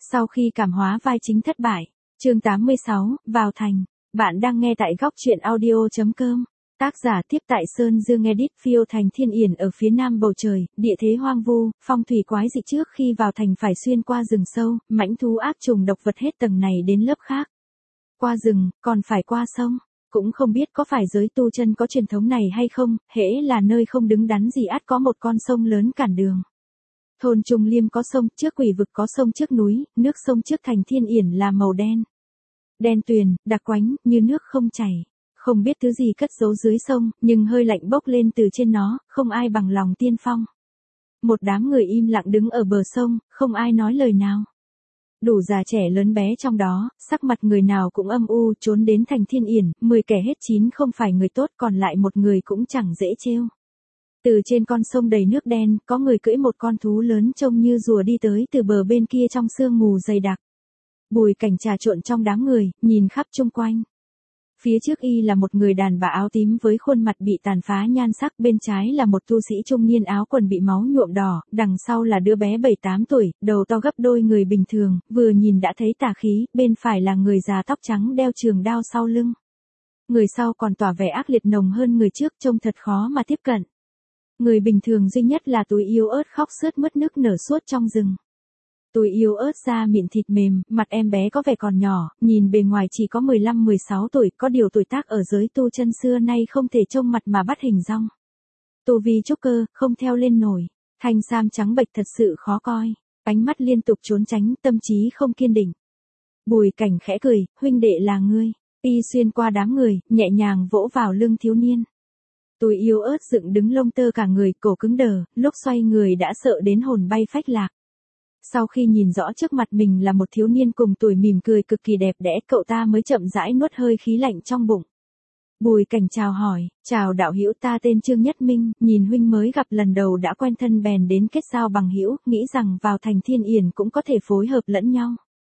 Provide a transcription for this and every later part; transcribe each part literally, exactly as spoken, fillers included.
Sau khi cảm hóa vai chính thất bại, chương tám mươi sáu, vào thành. Bạn đang nghe tại góc truyện audio chấm com. Tác giả tiếp tại Sơn Dương Edit. Phiêu thành Thiên Yển ở phía nam bầu trời, địa thế hoang vu, phong thủy quái dị. Trước khi vào thành phải xuyên qua rừng sâu, mãnh thú ác trùng độc vật hết tầng này đến lớp khác. Qua rừng, còn phải qua sông. Cũng không biết có phải giới tu chân có truyền thống này hay không, hễ là nơi không đứng đắn gì ắt có một con sông lớn cản đường. Thôn Trung Liêm có sông, trước Quỷ Vực có sông, trước núi, nước sông trước thành Thiên Yển là màu đen. Đen tuyền, đặc quánh, như nước không chảy. Không biết thứ gì cất giấu dưới sông, nhưng hơi lạnh bốc lên từ trên nó, không ai bằng lòng tiên phong. Một đám người im lặng đứng ở bờ sông, không ai nói lời nào. Đủ già trẻ lớn bé trong đó, sắc mặt người nào cũng âm u, trốn đến thành Thiên Yển, mười kẻ hết chín không phải người tốt, còn lại một người cũng chẳng dễ trêu. Từ trên con sông đầy nước đen, có người cưỡi một con thú lớn trông như rùa đi tới từ bờ bên kia trong sương mù dày đặc. Bùi Cảnh trà trộn trong đám người, nhìn khắp chung quanh. Phía trước y là một người đàn bà áo tím với khuôn mặt bị tàn phá nhan sắc, bên trái là một tu sĩ trung niên áo quần bị máu nhuộm đỏ, đằng sau là đứa bé bảy tám tuổi, đầu to gấp đôi người bình thường, vừa nhìn đã thấy tà khí, bên phải là người già tóc trắng đeo trường đao sau lưng. Người sau còn tỏ vẻ ác liệt nồng hơn người trước, trông thật khó mà tiếp cận. Người bình thường duy nhất là Túi Yếu Ớt khóc sướt mướt nức nở suốt trong rừng. Túi Yếu Ớt da mịn thịt mềm, mặt em bé có vẻ còn nhỏ, nhìn bề ngoài chỉ có mười lăm mười sáu tuổi, có điều tuổi tác ở giới tu chân xưa nay không thể trông mặt mà bắt hình dong. Tu vi trúc cơ, không theo lên nổi, thanh sam trắng bệch thật sự khó coi, ánh mắt liên tục trốn tránh, tâm trí không kiên định. Bùi Cảnh khẽ cười, huynh đệ là ngươi, y xuyên qua đám người, nhẹ nhàng vỗ vào lưng thiếu niên. Túi Yếu Ớt dựng đứng lông tơ cả người, cổ cứng đờ, lúc xoay người đã sợ đến hồn bay phách lạc. Sau khi nhìn rõ trước mặt mình là một thiếu niên cùng tuổi mỉm cười cực kỳ đẹp đẽ, cậu ta mới chậm rãi nuốt hơi khí lạnh trong bụng. Bùi Cảnh chào hỏi, chào đạo hữu, ta tên Trương Nhất Minh, nhìn huynh mới gặp lần đầu đã quen thân bèn đến kết giao bằng hữu, nghĩ rằng vào thành Thiên Yển cũng có thể phối hợp lẫn nhau.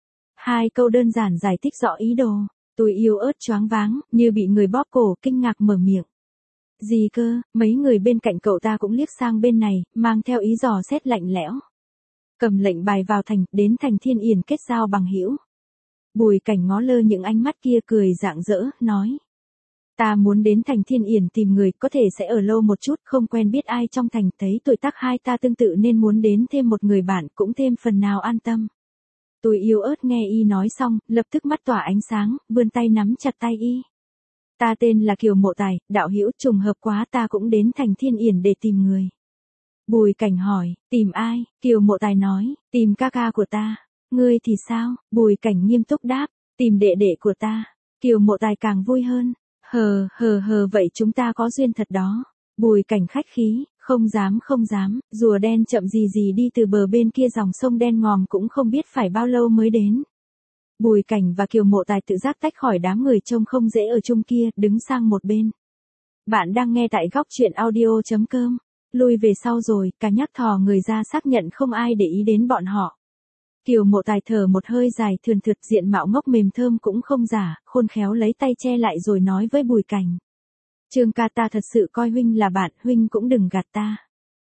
Hai câu đơn giản giải thích rõ ý đồ, Túi Yếu Ớt choáng váng, như bị người bóp cổ, kinh ngạc mở miệng. Gì cơ? Mấy người bên cạnh cậu ta cũng liếc sang bên này, mang theo ý dò xét lạnh lẽo. Cầm lệnh bài vào thành, đến thành Thiên Yển kết giao bằng hữu. Bùi Cảnh ngó lơ những ánh mắt kia, cười rạng rỡ, nói. Ta muốn đến thành Thiên Yển tìm người, có thể sẽ ở lâu một chút, không quen biết ai trong thành, thấy tuổi tác hai ta tương tự nên muốn đến thêm một người bạn, cũng thêm phần nào an tâm. Túi Yếu Ớt nghe y nói xong, lập tức mắt tỏa ánh sáng, vươn tay nắm chặt tay y. Ta tên là Kiều Mộ Tài, đạo hữu, trùng hợp quá, ta cũng đến thành Thiên Yển để tìm người. Bùi Cảnh hỏi, tìm ai? Kiều Mộ Tài nói, tìm ca ca của ta. Ngươi thì sao? Bùi Cảnh nghiêm túc đáp, tìm đệ đệ của ta. Kiều Mộ Tài càng vui hơn. Hờ, hờ hờ, vậy chúng ta có duyên thật đó. Bùi Cảnh khách khí, không dám không dám, rùa đen chậm gì gì đi từ bờ bên kia dòng sông đen ngòm cũng không biết phải bao lâu mới đến. Bùi Cảnh và Kiều Mộ Tài tự giác tách khỏi đám người trông không dễ ở chung kia, đứng sang một bên. Bạn đang nghe tại góc truyện audio chấm com. Lui về sau rồi, cả nhắc thò người ra xác nhận không ai để ý đến bọn họ. Kiều Mộ Tài thở một hơi dài, thườn thượt, diện mạo ngốc mềm thơm cũng không giả, khôn khéo lấy tay che lại rồi nói với Bùi Cảnh. Trương ca, ta thật sự coi huynh là bạn, huynh cũng đừng gạt ta.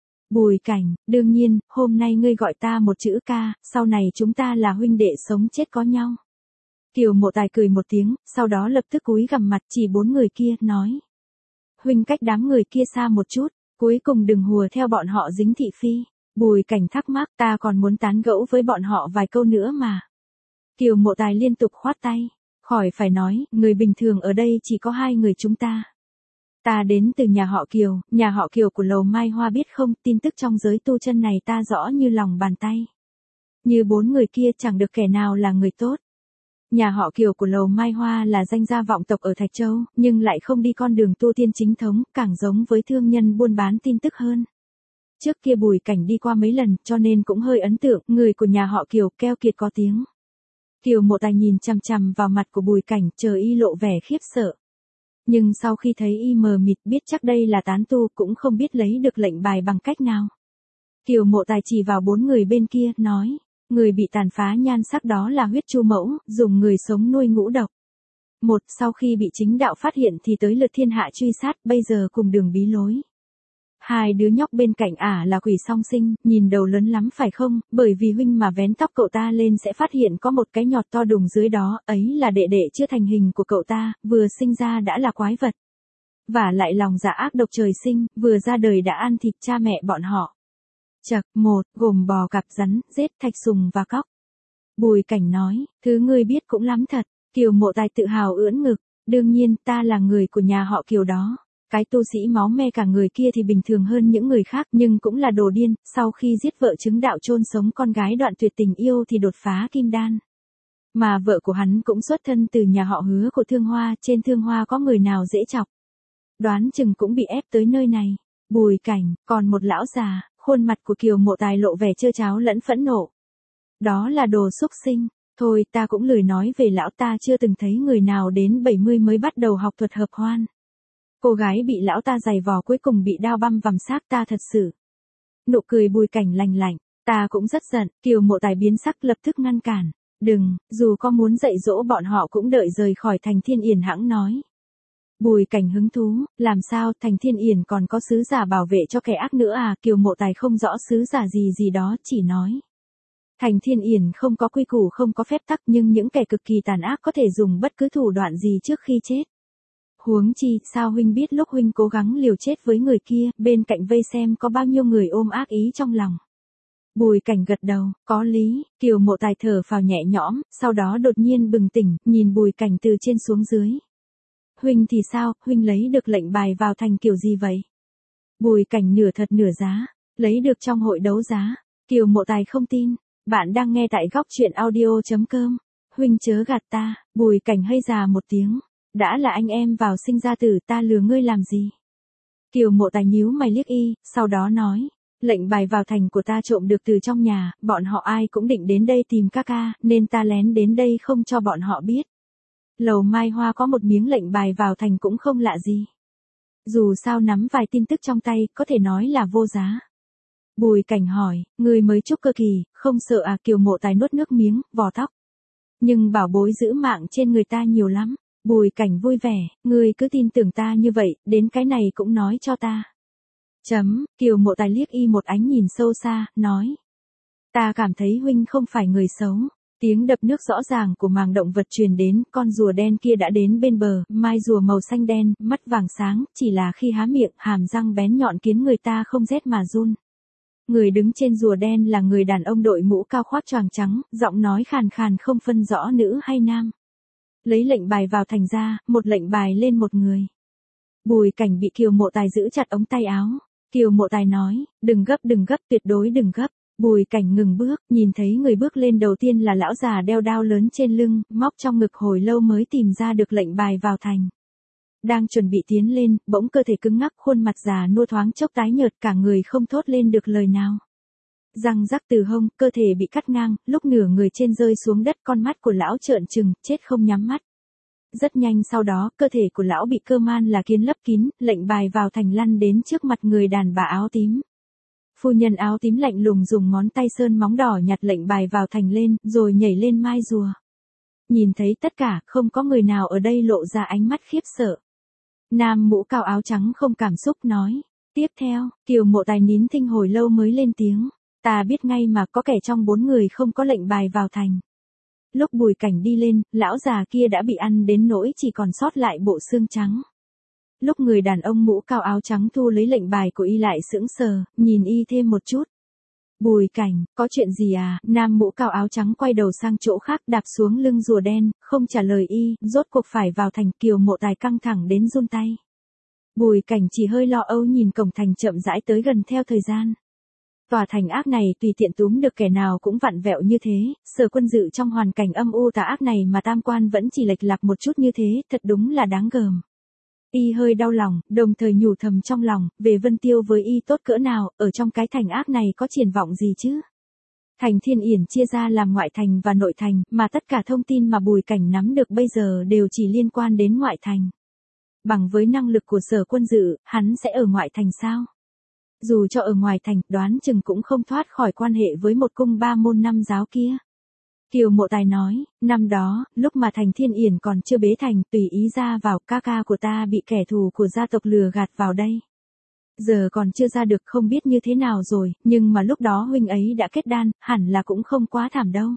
Bùi Cảnh, đương nhiên, hôm nay ngươi gọi ta một chữ ca, sau này chúng ta là huynh đệ sống chết có nhau. Kiều Mộ Tài cười một tiếng, sau đó lập tức cúi gằm mặt chỉ bốn người kia, nói. Huynh cách đám người kia xa một chút, cuối cùng đừng hùa theo bọn họ dính thị phi. Bùi Cảnh thắc mắc, ta còn muốn tán gẫu với bọn họ vài câu nữa mà. Kiều Mộ Tài liên tục khoát tay, khỏi phải nói, người bình thường ở đây chỉ có hai người chúng ta. Ta đến từ nhà họ Kiều, nhà họ Kiều của Lầu Mai Hoa biết không, tin tức trong giới tu chân này ta rõ như lòng bàn tay. Như bốn người kia chẳng được kẻ nào là người tốt. Nhà họ Kiều của Lầu Mai Hoa là danh gia vọng tộc ở Thạch Châu, nhưng lại không đi con đường tu tiên chính thống, càng giống với thương nhân buôn bán tin tức hơn. Trước kia Bùi Cảnh đi qua mấy lần, cho nên cũng hơi ấn tượng, người của nhà họ Kiều keo kiệt có tiếng. Kiều Mộ Tài nhìn chằm chằm vào mặt của Bùi Cảnh, chờ y lộ vẻ khiếp sợ. Nhưng sau khi thấy y mờ mịt, biết chắc đây là tán tu, cũng không biết lấy được lệnh bài bằng cách nào. Kiều Mộ Tài chỉ vào bốn người bên kia, nói, người bị tàn phá nhan sắc đó là Huyết Chu Mẫu, dùng người sống nuôi ngũ độc. Một, sau khi bị chính đạo phát hiện thì tới lượt thiên hạ truy sát, bây giờ cùng đường bí lối. Hai đứa nhóc bên cạnh ả là quỷ song sinh, nhìn đầu lớn lắm phải không, bởi vì huynh mà vén tóc cậu ta lên sẽ phát hiện có một cái nhọt to đùng dưới đó, ấy là đệ đệ chưa thành hình của cậu ta, vừa sinh ra đã là quái vật. Và lại lòng dạ ác độc trời sinh, vừa ra đời đã ăn thịt cha mẹ bọn họ. Chậc, một, gồm bò cạp rắn, rết, thạch sùng và cóc. Bùi Cảnh nói, thứ ngươi biết cũng lắm thật. Kiều Mộ Tài tự hào ưỡn ngực, đương nhiên ta là người của nhà họ Kiều đó. Cái tu sĩ máu me cả người kia thì bình thường hơn những người khác nhưng cũng là đồ điên, sau khi giết vợ chứng đạo chôn sống con gái đoạn tuyệt tình yêu thì đột phá kim đan. Mà vợ của hắn cũng xuất thân từ nhà họ Hứa của Thương Hoa, trên Thương Hoa có người nào dễ chọc. Đoán chừng cũng bị ép tới nơi này. Bùi Cảnh, còn một lão già, khuôn mặt của Kiều Mộ Tài lộ vẻ trơ tráo lẫn phẫn nộ. Đó là đồ xúc sinh. Thôi ta cũng lười nói về lão, ta chưa từng thấy người nào đến bảy mươi mới bắt đầu học thuật hợp hoan. Cô gái bị lão ta giày vò cuối cùng bị đao băm vằm xác ta thật sự. Nụ cười Bùi Cảnh lành lạnh, ta cũng rất giận. Kiều Mộ Tài biến sắc lập tức ngăn cản. Đừng, dù có muốn dạy dỗ bọn họ cũng đợi rời khỏi thành Thiên Yển hãng nói. Bùi Cảnh hứng thú, làm sao thành Thiên Yển còn có sứ giả bảo vệ cho kẻ ác nữa à? Kiều Mộ Tài không rõ sứ giả gì gì đó, chỉ nói. Thành Thiên Yển không có quy củ không có phép tắc nhưng những kẻ cực kỳ tàn ác có thể dùng bất cứ thủ đoạn gì trước khi chết. Huống chi, sao huynh biết lúc huynh cố gắng liều chết với người kia, bên cạnh vây xem có bao nhiêu người ôm ác ý trong lòng. Bùi Cảnh gật đầu, có lý. Kiều Mộ Tài thở phào nhẹ nhõm, sau đó đột nhiên bừng tỉnh, nhìn Bùi Cảnh từ trên xuống dưới. Huynh thì sao, huynh lấy được lệnh bài vào thành kiểu gì vậy? Bùi Cảnh nửa thật nửa giá, lấy được trong hội đấu giá. Kiều Mộ Tài không tin. Bạn đang nghe tại góc truyện audio chấm com. Huynh chớ gạt ta. Bùi Cảnh hơi già một tiếng. Đã là anh em vào sinh ra tử, ta lừa ngươi làm gì? Kiều Mộ Tài nhíu mày liếc y, sau đó nói. Lệnh bài vào thành của ta trộm được từ trong nhà, bọn họ ai cũng định đến đây tìm ca ca, nên ta lén đến đây không cho bọn họ biết. Lầu Mai Hoa có một miếng lệnh bài vào thành cũng không lạ gì. Dù sao nắm vài tin tức trong tay, có thể nói là vô giá. Bùi Cảnh hỏi, người mới trúc cơ kỳ, không sợ à? Kiều Mộ Tài nuốt nước miếng, vò tóc. Nhưng bảo bối giữ mạng trên người ta nhiều lắm. Bùi Cảnh vui vẻ, ngươi cứ tin tưởng ta như vậy, đến cái này cũng nói cho ta. Chấm, Kiều Mộ Tài liếc y một ánh nhìn sâu xa, nói. Ta cảm thấy huynh không phải người xấu. Tiếng đập nước rõ ràng của màng động vật truyền đến, con rùa đen kia đã đến bên bờ, mai rùa màu xanh đen, mắt vàng sáng, chỉ là khi há miệng, hàm răng bén nhọn khiến người ta không rét mà run. Người đứng trên rùa đen là người đàn ông đội mũ cao khoác choàng trắng, giọng nói khàn khàn không phân rõ nữ hay nam. Lấy lệnh bài vào thành ra, một lệnh bài lên một người. Bùi Cảnh bị Kiều Mộ Tài giữ chặt ống tay áo. Kiều Mộ Tài nói, đừng gấp đừng gấp, tuyệt đối đừng gấp. Bùi Cảnh ngừng bước, nhìn thấy người bước lên đầu tiên là lão già đeo đao lớn trên lưng, móc trong ngực hồi lâu mới tìm ra được lệnh bài vào thành. Đang chuẩn bị tiến lên, bỗng cơ thể cứng ngắc, khuôn mặt già nua thoáng chốc tái nhợt, cả người không thốt lên được lời nào. Răng rắc từ hông, cơ thể bị cắt ngang, lúc nửa người trên rơi xuống đất, con mắt của lão trợn trừng, chết không nhắm mắt. Rất nhanh sau đó, cơ thể của lão bị cơ man là kiến lấp kín, lệnh bài vào thành lăn đến trước mặt người đàn bà áo tím. Phu nhân áo tím lạnh lùng dùng ngón tay sơn móng đỏ nhặt lệnh bài vào thành lên, rồi nhảy lên mai rùa. Nhìn thấy tất cả, không có người nào ở đây lộ ra ánh mắt khiếp sợ. Nam mũ cao áo trắng không cảm xúc nói. Tiếp theo, Kiều Mộ Tài nín thinh hồi lâu mới lên tiếng. Ta biết ngay mà, có kẻ trong bốn người không có lệnh bài vào thành. Lúc Bùi Cảnh đi lên, lão già kia đã bị ăn đến nỗi chỉ còn sót lại bộ xương trắng. Lúc người đàn ông mũ cao áo trắng thu lấy lệnh bài của y lại sững sờ, nhìn y thêm một chút. Bùi Cảnh, có chuyện gì à? Nam mũ cao áo trắng quay đầu sang chỗ khác, đạp xuống lưng rùa đen, không trả lời y, rốt cuộc phải vào thành. Kiều Mộ Tài căng thẳng đến run tay. Bùi Cảnh chỉ hơi lo âu nhìn cổng thành chậm rãi tới gần theo thời gian. Tòa thành ác này tùy tiện túm được kẻ nào cũng vặn vẹo như thế, Sở Quân Dự trong hoàn cảnh âm u tà ác này mà tam quan vẫn chỉ lệch lạc một chút như thế, thật đúng là đáng gờm. Y hơi đau lòng, đồng thời nhủ thầm trong lòng, về Vân Tiêu với y tốt cỡ nào, ở trong cái thành ác này có triển vọng gì chứ? Thành Thiên Yển chia ra làm ngoại thành và nội thành, mà tất cả thông tin mà Bùi Cảnh nắm được bây giờ đều chỉ liên quan đến ngoại thành. Bằng với năng lực của Sở Quân Dự, hắn sẽ ở ngoại thành sao? Dù cho ở ngoài thành, đoán chừng cũng không thoát khỏi quan hệ với một cung ba môn năm giáo kia. Kiều Mộ Tài nói, năm đó, lúc mà thành Thiên Yển còn chưa bế thành, tùy ý ra vào, ca ca của ta bị kẻ thù của gia tộc lừa gạt vào đây. Giờ còn chưa ra được không biết như thế nào rồi, nhưng mà lúc đó huynh ấy đã kết đan, hẳn là cũng không quá thảm đâu.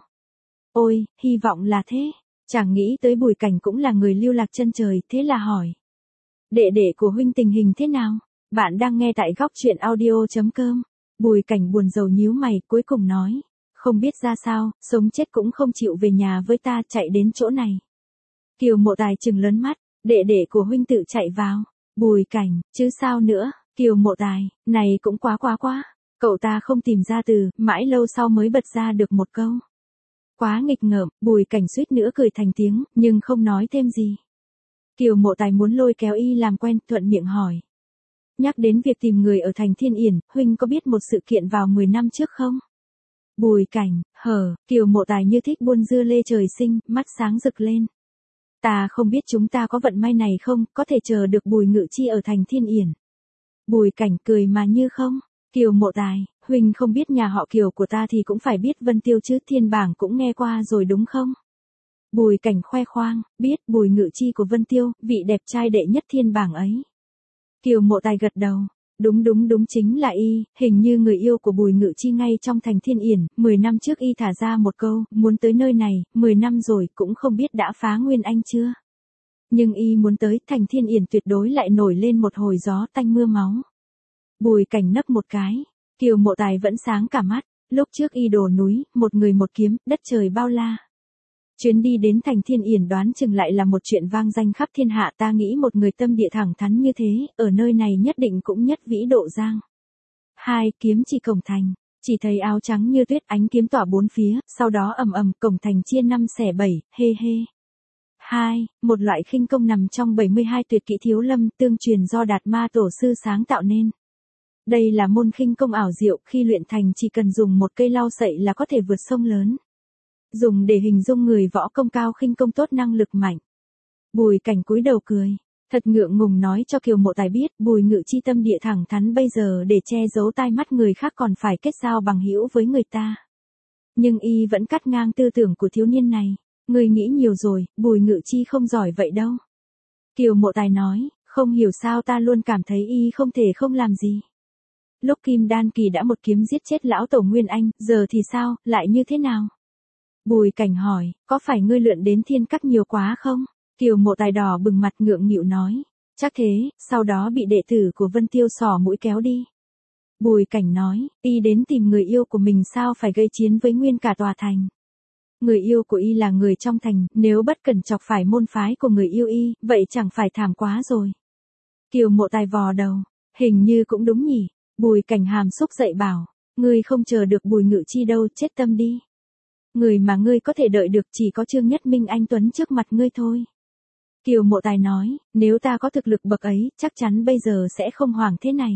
Ôi, hy vọng là thế. Chẳng nghĩ tới Bùi Cảnh cũng là người lưu lạc chân trời, thế là hỏi. Đệ đệ của huynh tình hình thế nào? Bạn đang nghe tại góc truyện audio.com. Bùi Cảnh buồn rầu nhíu mày, cuối cùng nói. Không biết ra sao, sống chết cũng không chịu về nhà với ta, chạy đến chỗ này. Kiều Mộ Tài trừng lớn mắt, đệ đệ của huynh tự chạy vào. Bùi Cảnh, chứ sao nữa? Kiều Mộ Tài, này cũng quá quá quá. Cậu ta không tìm ra từ, mãi lâu sau mới bật ra được một câu. Quá nghịch ngợm, Bùi Cảnh suýt nữa cười thành tiếng, nhưng không nói thêm gì. Kiều Mộ Tài muốn lôi kéo y làm quen, thuận miệng hỏi. Nhắc đến việc tìm người ở thành Thiên Yển, huynh có biết một sự kiện vào mười năm trước không? Bùi Cảnh, hờ, Kiều Mộ Tài như thích buôn dưa lê trời sinh, mắt sáng rực lên. Ta không biết chúng ta có vận may này không, có thể chờ được Bùi Ngự Chi ở thành Thiên Yển. Bùi Cảnh cười mà như không. Kiều Mộ Tài, huynh không biết nhà họ Kiều của ta thì cũng phải biết Vân Tiêu chứ, Thiên Bảng cũng nghe qua rồi đúng không? Bùi Cảnh khoe khoang, biết Bùi Ngự Chi của Vân Tiêu, vị đẹp trai đệ nhất Thiên Bảng ấy. Kiều Mộ Tài gật đầu. Đúng đúng đúng chính là y, hình như người yêu của Bùi Ngự Chi ngay trong thành Thiên Yển, mười năm trước y thả ra một câu, muốn tới nơi này, mười năm rồi cũng không biết đã phá Nguyên Anh chưa. Nhưng y muốn tới, thành Thiên Yển tuyệt đối lại nổi lên một hồi gió tanh mưa máu. Bùi Cảnh nấc một cái, Kiều Mộ Tài vẫn sáng cả mắt, lúc trước y đổ núi, một người một kiếm, đất trời bao la. Chuyến đi đến thành Thiên Yển đoán chừng lại là một chuyện vang danh khắp thiên hạ, ta nghĩ một người tâm địa thẳng thắn như thế, ở nơi này nhất định cũng nhất vĩ độ giang. Hai, kiếm chỉ cổng thành, chỉ thấy áo trắng như tuyết, ánh kiếm tỏa bốn phía, sau đó ầm ầm cổng thành chia năm xẻ bảy, hê hê. Hai, một loại khinh công nằm trong bảy mươi hai tuyệt kỹ thiếu lâm tương truyền do Đạt Ma tổ sư sáng tạo nên. Đây là môn khinh công ảo diệu, khi luyện thành chỉ cần dùng một cây lau sậy là có thể vượt sông lớn. Dùng để hình dung người võ công cao, khinh công tốt, năng lực mạnh. Bùi Cảnh cúi đầu cười, thật ngượng ngùng nói cho Kiều Mộ Tài biết, Bùi Ngự Chi tâm địa thẳng thắn bây giờ để che giấu tai mắt người khác còn phải kết giao bằng hữu với người ta. Nhưng y vẫn cắt ngang tư tưởng của thiếu niên này, người nghĩ nhiều rồi, Bùi Ngự Chi không giỏi vậy đâu. Kiều Mộ Tài nói, không hiểu sao ta luôn cảm thấy y không thể không làm gì. Lúc Kim Đan kỳ đã một kiếm giết chết lão tổ Nguyên Anh, giờ thì sao, lại như thế nào? Bùi Cảnh hỏi, có phải ngươi lượn đến Thiên Các nhiều quá không? Kiều Mộ Tài đỏ bừng mặt ngượng nghịu nói, chắc thế, sau đó bị đệ tử của Vân Tiêu xỏ mũi kéo đi. Bùi Cảnh nói, y đến tìm người yêu của mình sao phải gây chiến với nguyên cả tòa thành. Người yêu của y là người trong thành, nếu bất cẩn chọc phải môn phái của người yêu y, vậy chẳng phải thảm quá rồi. Kiều Mộ Tài vò đầu, hình như cũng đúng nhỉ. Bùi Cảnh hàm xúc dậy bảo, ngươi không chờ được Bùi Ngự Chi đâu, chết tâm đi. Người mà ngươi có thể đợi được chỉ có Trương Nhất Minh anh tuấn trước mặt ngươi thôi. Kiều Mộ Tài nói, nếu ta có thực lực bậc ấy, chắc chắn bây giờ sẽ không hoảng thế này.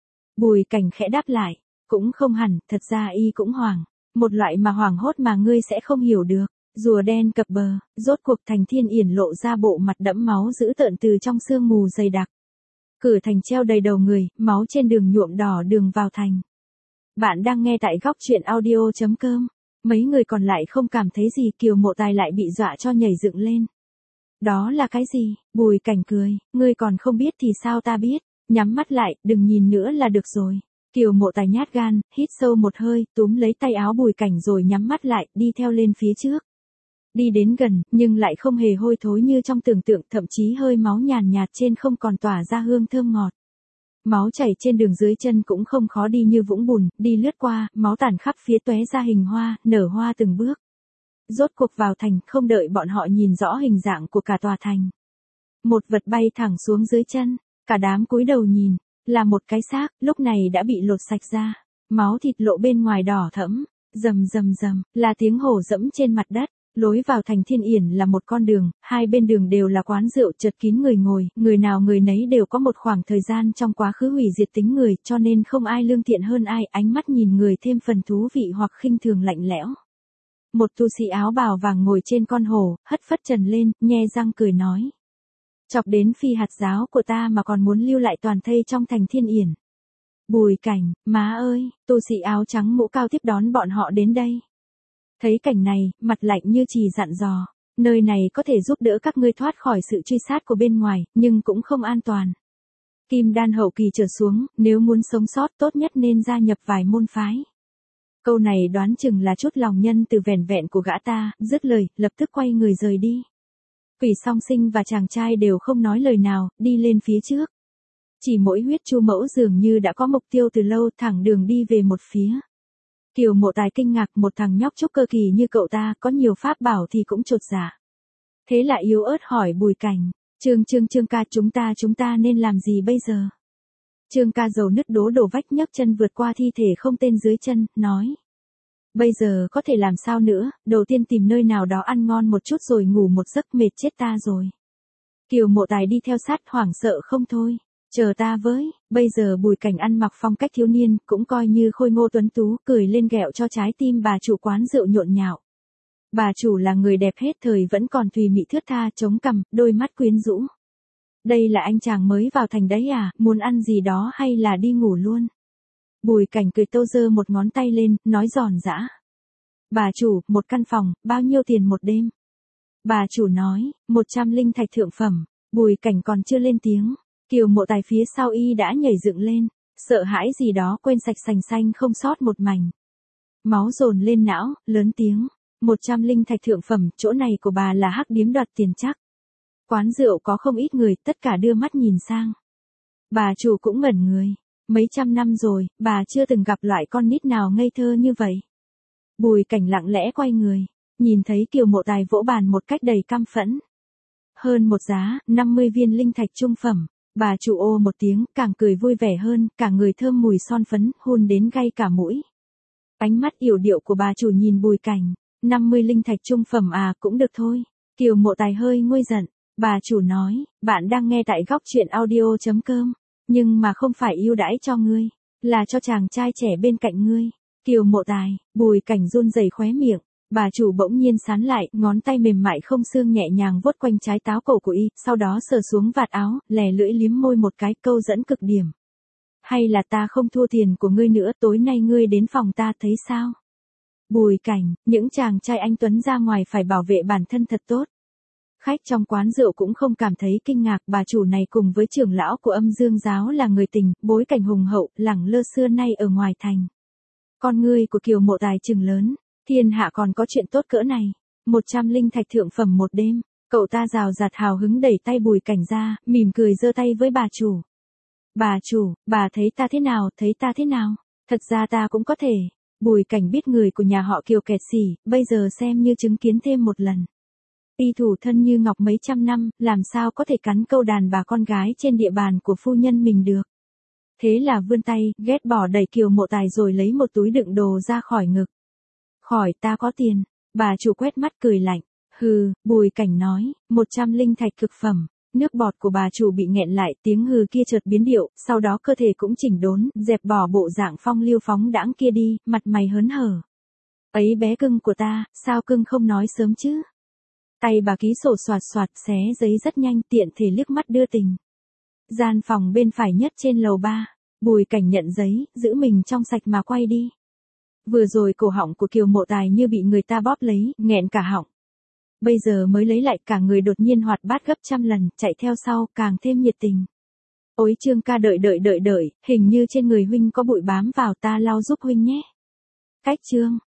Bùi Cảnh khẽ đáp lại, cũng không hẳn, thật ra y cũng hoảng, một loại mà hoảng hốt mà ngươi sẽ không hiểu được. Rùa đen cập bờ, rốt cuộc thành Thiên Yển lộ ra bộ mặt đẫm máu dữ tợn từ trong sương mù dày đặc. Cửa thành treo đầy đầu người, máu trên đường nhuộm đỏ đường vào thành. Bạn đang nghe tại góc truyện audio.com. Mấy người còn lại không cảm thấy gì, Kiều Mộ Tài lại bị dọa cho nhảy dựng lên. Đó là cái gì? Bùi Cảnh cười, ngươi còn không biết thì sao ta biết, nhắm mắt lại, đừng nhìn nữa là được rồi. Kiều Mộ Tài nhát gan, hít sâu một hơi, túm lấy tay áo Bùi Cảnh rồi nhắm mắt lại, đi theo lên phía trước. Đi đến gần, nhưng lại không hề hôi thối như trong tưởng tượng, thậm chí hơi máu nhàn nhạt trên không còn tỏa ra hương thơm ngọt. Máu chảy trên đường dưới chân cũng không khó đi như vũng bùn, đi lướt qua, máu tản khắp phía tóe ra hình hoa, nở hoa từng bước. Rốt cuộc vào thành, không đợi bọn họ nhìn rõ hình dạng của cả tòa thành. Một vật bay thẳng xuống dưới chân, cả đám cúi đầu nhìn, là một cái xác, lúc này đã bị lột sạch ra, máu thịt lộ bên ngoài đỏ thẫm, rầm rầm rầm, là tiếng hổ dẫm trên mặt đất. Lối vào thành Thiên Yển là một con đường, hai bên đường đều là quán rượu chật kín người ngồi, người nào người nấy đều có một khoảng thời gian trong quá khứ hủy diệt tính người, cho nên không ai lương thiện hơn ai, ánh mắt nhìn người thêm phần thú vị hoặc khinh thường lạnh lẽo. Một tu sĩ áo bào vàng ngồi trên con hổ, hất phất trần lên, nhe răng cười nói. Chọc đến phi hạt giáo của ta mà còn muốn lưu lại toàn thây trong thành Thiên Yển. Bùi Cảnh, má ơi, tu sĩ áo trắng mũ cao tiếp đón bọn họ đến đây. Thấy cảnh này, mặt lạnh như chì dặn dò, nơi này có thể giúp đỡ các ngươi thoát khỏi sự truy sát của bên ngoài, nhưng cũng không an toàn. Kim đan hậu kỳ trở xuống, nếu muốn sống sót tốt nhất nên gia nhập vài môn phái. Câu này đoán chừng là chút lòng nhân từ vẻn vẹn của gã ta, dứt lời, lập tức quay người rời đi. Quỷ song sinh và chàng trai đều không nói lời nào, đi lên phía trước. Chỉ mỗi huyết chu mẫu dường như đã có mục tiêu từ lâu, thẳng đường đi về một phía. Kiều Mộ Tài kinh ngạc, một thằng nhóc trúc cơ kỳ như cậu ta, có nhiều pháp bảo thì cũng chột dạ. Thế lại yếu ớt hỏi Bùi Cảnh, Trương Trương Trương ca, chúng ta chúng ta nên làm gì bây giờ? Trương ca dầu nứt đố đổ vách nhấc chân vượt qua thi thể không tên dưới chân, nói. Bây giờ có thể làm sao nữa, đầu tiên tìm nơi nào đó ăn ngon một chút rồi ngủ một giấc, mệt chết ta rồi. Kiều Mộ Tài đi theo sát, hoảng sợ không thôi. Chờ ta với, bây giờ Bùi Cảnh ăn mặc phong cách thiếu niên, cũng coi như khôi ngô tuấn tú, cười lên ghẹo cho trái tim bà chủ quán rượu nhộn nhạo. Bà chủ là người đẹp hết thời vẫn còn tùy mị thướt tha, chống cằm, đôi mắt quyến rũ. Đây là anh chàng mới vào thành đấy à, muốn ăn gì đó hay là đi ngủ luôn? Bùi Cảnh cười tâu giơ một ngón tay lên, nói giòn giã. Bà chủ, một căn phòng, bao nhiêu tiền một đêm? Bà chủ nói, một trăm linh thạch thượng phẩm. Bùi Cảnh còn chưa lên tiếng. Kiều Mộ Tài phía sau y đã nhảy dựng lên, sợ hãi gì đó quên sạch sành xanh không sót một mảnh. Máu dồn lên não, lớn tiếng. Một trăm linh thạch thượng phẩm, chỗ này của bà là hắc điếm đoạt tiền chắc. Quán rượu có không ít người, tất cả đưa mắt nhìn sang. Bà chủ cũng ngẩn người. Mấy trăm năm rồi, bà chưa từng gặp loại con nít nào ngây thơ như vậy. Bùi Cảnh lặng lẽ quay người, nhìn thấy Kiều Mộ Tài vỗ bàn một cách đầy căm phẫn. Hơn một giá, năm mươi viên linh thạch trung phẩm. Bà chủ ô một tiếng, càng cười vui vẻ hơn, cả người thơm mùi son phấn, hôn đến gay cả mũi. Ánh mắt yểu điệu của bà chủ nhìn Bùi Cảnh, năm mươi linh thạch trung phẩm à, cũng được thôi. Kiều Mộ Tài hơi nguôi giận, bà chủ nói, bạn đang nghe tại góc truyện audio chấm com, nhưng mà không phải ưu đãi cho ngươi, là cho chàng trai trẻ bên cạnh ngươi. Kiều Mộ Tài, Bùi Cảnh run rẩy khóe miệng. Bà chủ bỗng nhiên sán lại, ngón tay mềm mại không xương nhẹ nhàng vuốt quanh trái táo cổ của y, sau đó sờ xuống vạt áo, lè lưỡi liếm môi một cái, câu dẫn cực điểm. Hay là ta không thua tiền của ngươi nữa, tối nay ngươi đến phòng ta thấy sao? Bùi Cảnh, những chàng trai anh tuấn ra ngoài phải bảo vệ bản thân thật tốt. Khách trong quán rượu cũng không cảm thấy kinh ngạc, bà chủ này cùng với trưởng lão của Âm Dương giáo là người tình, bối cảnh hùng hậu, lẳng lơ xưa nay ở ngoài thành. Con ngươi của Kiều Mộ Tài trừng lớn. Thiên hạ còn có chuyện tốt cỡ này, một trăm linh thạch thượng phẩm một đêm. Cậu ta rào rạt hào hứng đẩy tay Bùi Cảnh ra, mỉm cười giơ tay với bà chủ. Bà chủ, bà thấy ta thế nào, thấy ta thế nào? Thật ra ta cũng có thể. Bùi Cảnh biết người của nhà họ Kiều kẹt xỉ, bây giờ xem như chứng kiến thêm một lần. Y thủ thân như ngọc mấy trăm năm, làm sao có thể cắn câu đàn bà con gái trên địa bàn của phu nhân mình được. Thế là vươn tay, ghét bỏ đẩy Kiều Mộ Tài rồi lấy một túi đựng đồ ra khỏi ngực. Khỏi, ta có tiền. Bà chủ quét mắt cười lạnh. Hừ, Bùi Cảnh nói, một trăm linh thạch cực phẩm. Nước bọt của bà chủ bị nghẹn lại, tiếng hừ kia chợt biến điệu, sau đó cơ thể cũng chỉnh đốn, dẹp bỏ bộ dạng phong lưu phóng đãng kia đi, mặt mày hớn hở. Ấy bé cưng của ta, sao cưng không nói sớm chứ? Tay bà ký sổ soạt soạt xé giấy rất nhanh, tiện thể liếc mắt đưa tình. Gian phòng bên phải nhất trên lầu ba. Bùi Cảnh nhận giấy, giữ mình trong sạch mà quay đi. Vừa rồi cổ họng của Kiều Mộ Tài như bị người ta bóp lấy, nghẹn cả họng. Bây giờ mới lấy lại, cả người đột nhiên hoạt bát gấp trăm lần, chạy theo sau, càng thêm nhiệt tình. Ôi Trương ca, đợi đợi đợi đợi, hình như trên người huynh có bụi bám vào, ta lau giúp huynh nhé. Cách Trương.